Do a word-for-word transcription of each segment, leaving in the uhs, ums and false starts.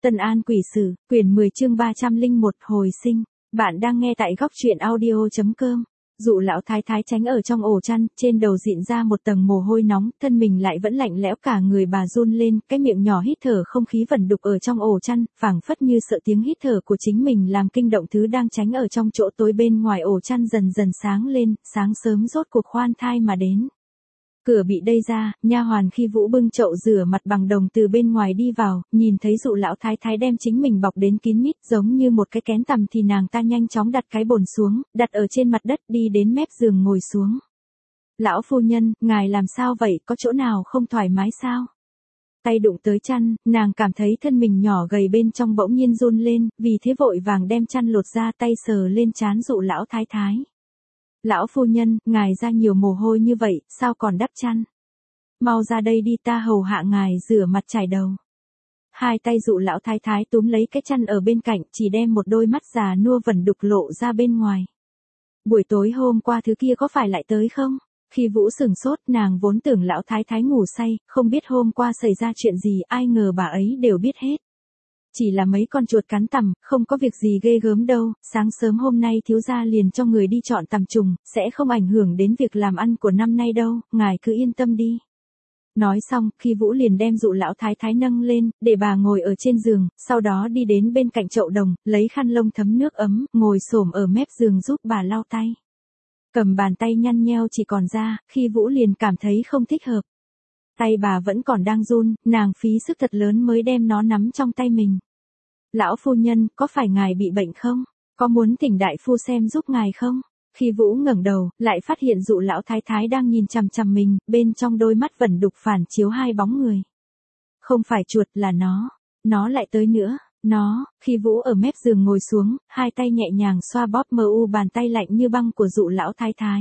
Tân An Quỷ Sử, quyển mười chương ba trăm lẻ một hồi sinh. Bạn đang nghe tại góc truyện audio chấm com. Dụ lão thái thái tránh ở trong ổ chăn, trên đầu dịn ra một tầng mồ hôi nóng, thân mình lại vẫn lạnh lẽo, cả người bà run lên, cái miệng nhỏ hít thở không khí vẩn đục ở trong ổ chăn, phảng phất như sợ tiếng hít thở của chính mình làm kinh động thứ đang tránh ở trong chỗ tối bên ngoài ổ chăn dần dần sáng lên, sáng sớm rốt cuộc khoan thai mà đến. Cửa bị đẩy ra, nha hoàn Khi Vũ bưng chậu rửa mặt bằng đồng từ bên ngoài đi vào, nhìn thấy dụ lão thái thái đem chính mình bọc đến kín mít giống như một cái kén tằm thì nàng ta nhanh chóng đặt cái bồn xuống, đặt ở trên mặt đất đi đến mép giường ngồi xuống. Lão phu nhân, ngài làm sao vậy, có chỗ nào không thoải mái sao? Tay đụng tới chăn, nàng cảm thấy thân mình nhỏ gầy bên trong bỗng nhiên run lên, vì thế vội vàng đem chăn lột ra, tay sờ lên trán dụ lão thái thái. Lão phu nhân, ngài ra nhiều mồ hôi như vậy, sao còn đắp chăn? Mau ra đây đi, ta hầu hạ ngài rửa mặt chải đầu. Hai tay dụ lão thái thái túm lấy cái chăn ở bên cạnh, chỉ đem một đôi mắt già nua vẩn đục lộ ra bên ngoài. Buổi tối hôm qua thứ kia có phải lại tới không? Khi Vũ sửng sốt, nàng vốn tưởng lão thái thái ngủ say, không biết hôm qua xảy ra chuyện gì, ai ngờ bà ấy đều biết hết. Chỉ là mấy con chuột cắn tằm, không có việc gì ghê gớm đâu, sáng sớm hôm nay thiếu gia liền cho người đi chọn tằm trùng, sẽ không ảnh hưởng đến việc làm ăn của năm nay đâu, ngài cứ yên tâm đi. Nói xong, Khi Vũ liền đem dụ lão thái thái nâng lên, để bà ngồi ở trên giường, sau đó đi đến bên cạnh chậu đồng, lấy khăn lông thấm nước ấm, ngồi xổm ở mép giường giúp bà lau tay. Cầm bàn tay nhăn nheo chỉ còn ra, Khi Vũ liền cảm thấy không thích hợp. Tay bà vẫn còn đang run, nàng phí sức thật lớn mới đem nó nắm trong tay mình. Lão phu nhân, có phải ngài bị bệnh không? Có muốn thỉnh đại phu xem giúp ngài không? Khi Vũ ngẩng đầu, lại phát hiện dụ lão thái thái đang nhìn chằm chằm mình, bên trong đôi mắt vẩn đục phản chiếu hai bóng người. Không phải chuột, là nó. Nó lại tới nữa. Nó, Khi Vũ ở mép giường ngồi xuống, hai tay nhẹ nhàng xoa bóp mờ u bàn tay lạnh như băng của dụ lão thái thái.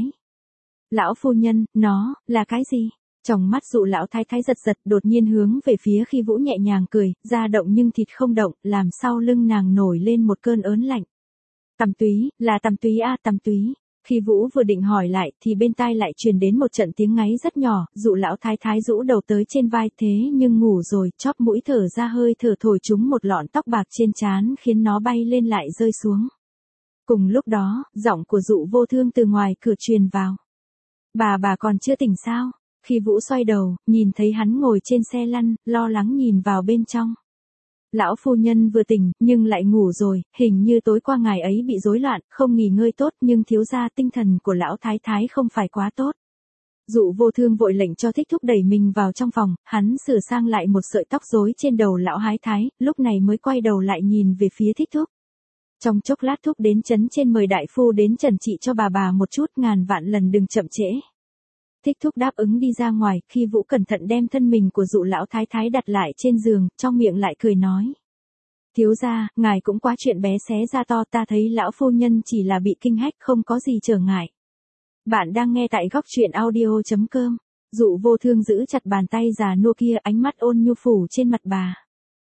Lão phu nhân, nó, là cái gì? Trong mắt dụ lão thái thái giật giật, đột nhiên hướng về phía Khi Vũ nhẹ nhàng cười, da động nhưng thịt không động, làm sau lưng nàng nổi lên một cơn ớn lạnh. Tằm túy, là tằm túy a, tằm túy. Khi Vũ vừa định hỏi lại, thì bên tai lại truyền đến một trận tiếng ngáy rất nhỏ, dụ lão thái thái rũ đầu tới trên vai, thế nhưng ngủ rồi, chóp mũi thở ra hơi thở thổi trúng một lọn tóc bạc trên trán khiến nó bay lên lại rơi xuống. Cùng lúc đó, giọng của dụ vô thương từ ngoài cửa truyền vào. Bà bà còn chưa tỉnh sao? Khi Vũ xoay đầu, nhìn thấy hắn ngồi trên xe lăn, lo lắng nhìn vào bên trong. Lão phu nhân vừa tỉnh, nhưng lại ngủ rồi, hình như tối qua ngày ấy bị rối loạn, không nghỉ ngơi tốt, nhưng thiếu gia tinh thần của lão thái thái không phải quá tốt. Dụ vô thương vội lệnh cho Thích Thúc đẩy mình vào trong phòng, hắn sửa sang lại một sợi tóc rối trên đầu lão hái thái, lúc này mới quay đầu lại nhìn về phía Thích Thúc. Trong chốc lát Thúc đến trấn trên mời đại phu đến trần trị cho bà bà một chút, ngàn vạn lần đừng chậm trễ. Thích Thúc đáp ứng đi ra ngoài, Khi Vũ cẩn thận đem thân mình của dụ lão thái thái đặt lại trên giường, trong miệng lại cười nói. Thiếu gia, ngài cũng quá chuyện bé xé ra to, ta thấy lão phu nhân chỉ là bị kinh hách, không có gì trở ngại. Bạn đang nghe tại góc truyện audio chấm com. Dụ vô thương giữ chặt bàn tay già nua kia, ánh mắt ôn nhu phủ trên mặt bà.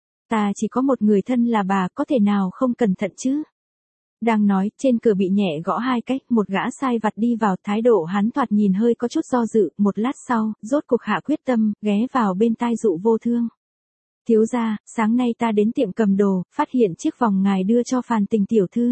Ta chỉ có một người thân là bà, có thể nào không cẩn thận chứ? Đang nói, trên cửa bị nhẹ gõ hai cách, một gã sai vặt đi vào, thái độ hắn thoạt nhìn hơi có chút do dự, một lát sau, rốt cuộc hạ quyết tâm, ghé vào bên tai dụ vô thương. Thiếu gia, sáng nay ta đến tiệm cầm đồ, phát hiện chiếc vòng ngài đưa cho Phàn Tình tiểu thư.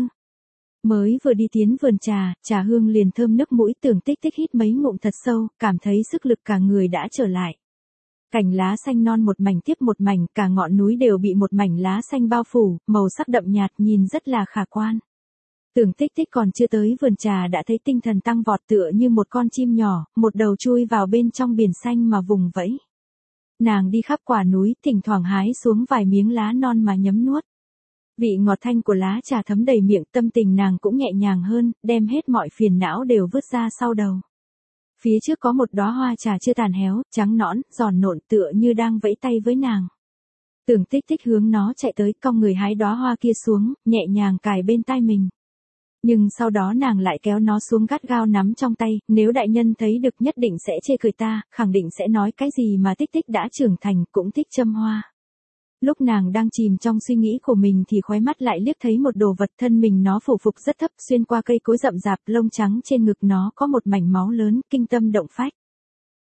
Mới vừa đi tiến vườn trà, trà hương liền thơm nức mũi, Tưởng Tích Tích hít mấy ngụm thật sâu, cảm thấy sức lực cả người đã trở lại. Cành lá xanh non một mảnh tiếp một mảnh, cả ngọn núi đều bị một mảnh lá xanh bao phủ, màu sắc đậm nhạt nhìn rất là khả quan. Tưởng Tích Tích còn chưa tới vườn trà đã thấy tinh thần tăng vọt, tựa như một con chim nhỏ, một đầu chui vào bên trong biển xanh mà vùng vẫy. Nàng đi khắp quả núi, thỉnh thoảng hái xuống vài miếng lá non mà nhấm nuốt. Vị ngọt thanh của lá trà thấm đầy miệng, tâm tình nàng cũng nhẹ nhàng hơn, đem hết mọi phiền não đều vứt ra sau đầu. Phía trước có một đóa hoa trà chưa tàn héo, trắng nõn, giòn nộn, tựa như đang vẫy tay với nàng. Tưởng Tích Tích hướng nó chạy tới, cong người hái đóa hoa kia xuống, nhẹ nhàng cài bên tai mình. Nhưng sau đó nàng lại kéo nó xuống gắt gao nắm trong tay, nếu đại nhân thấy được nhất định sẽ chê cười ta, khẳng định sẽ nói cái gì mà Tích Tích đã trưởng thành, cũng thích châm hoa. Lúc nàng đang chìm trong suy nghĩ của mình thì khóe mắt lại liếc thấy một đồ vật, thân mình nó phủ phục rất thấp, xuyên qua cây cối rậm rạp, lông trắng trên ngực nó có một mảnh máu lớn, kinh tâm động phách.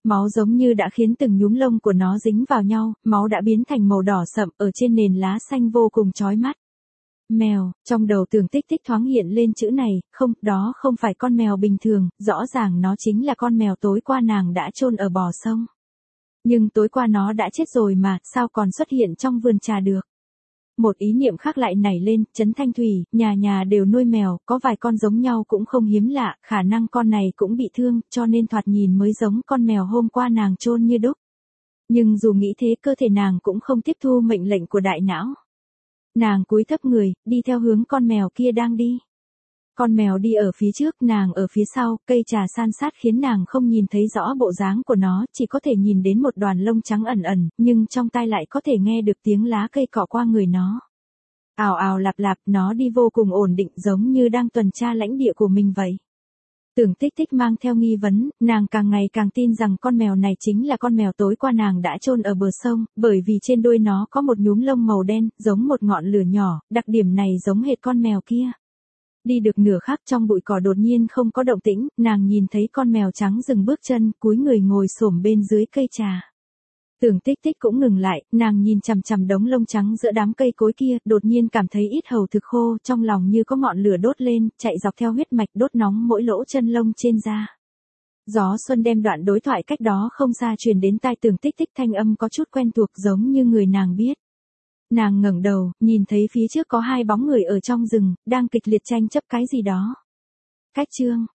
Máu giống như đã khiến từng nhúm lông của nó dính vào nhau, máu đã biến thành màu đỏ sậm ở trên nền lá xanh vô cùng chói mắt. Mèo, trong đầu Tưởng Tích Tích thoáng hiện lên chữ này, không, đó không phải con mèo bình thường, rõ ràng nó chính là con mèo tối qua nàng đã chôn ở bờ sông. Nhưng tối qua nó đã chết rồi mà, sao còn xuất hiện trong vườn trà được? Một ý niệm khác lại nảy lên, Trấn Thanh Thủy, nhà nhà đều nuôi mèo, có vài con giống nhau cũng không hiếm lạ, khả năng con này cũng bị thương, cho nên thoạt nhìn mới giống con mèo hôm qua nàng chôn như đúc. Nhưng dù nghĩ thế cơ thể nàng cũng không tiếp thu mệnh lệnh của đại não. Nàng cúi thấp người, đi theo hướng con mèo kia đang đi. Con mèo đi ở phía trước, nàng ở phía sau, cây trà san sát khiến nàng không nhìn thấy rõ bộ dáng của nó, chỉ có thể nhìn đến một đoàn lông trắng ẩn ẩn, nhưng trong tai lại có thể nghe được tiếng lá cây cọ qua người nó. Ào ào lạp lạp, nó đi vô cùng ổn định giống như đang tuần tra lãnh địa của mình vậy. Tưởng Tích Tích mang theo nghi vấn, nàng càng ngày càng tin rằng con mèo này chính là con mèo tối qua nàng đã chôn ở bờ sông, bởi vì trên đuôi nó có một nhúm lông màu đen, giống một ngọn lửa nhỏ, đặc điểm này giống hệt con mèo kia. Đi được nửa khắc trong bụi cỏ đột nhiên không có động tĩnh, nàng nhìn thấy con mèo trắng dừng bước chân, cúi người ngồi xổm bên dưới cây trà. Tưởng Tích Tích cũng ngừng lại, nàng nhìn chằm chằm đống lông trắng giữa đám cây cối kia, đột nhiên cảm thấy ít hầu thực khô, trong lòng như có ngọn lửa đốt lên, chạy dọc theo huyết mạch đốt nóng mỗi lỗ chân lông trên da. Gió xuân đem đoạn đối thoại cách đó không xa truyền đến tai Tưởng Tích Tích, thanh âm có chút quen thuộc giống như người nàng biết. Nàng ngẩng đầu, nhìn thấy phía trước có hai bóng người ở trong rừng, đang kịch liệt tranh chấp cái gì đó. Cách chương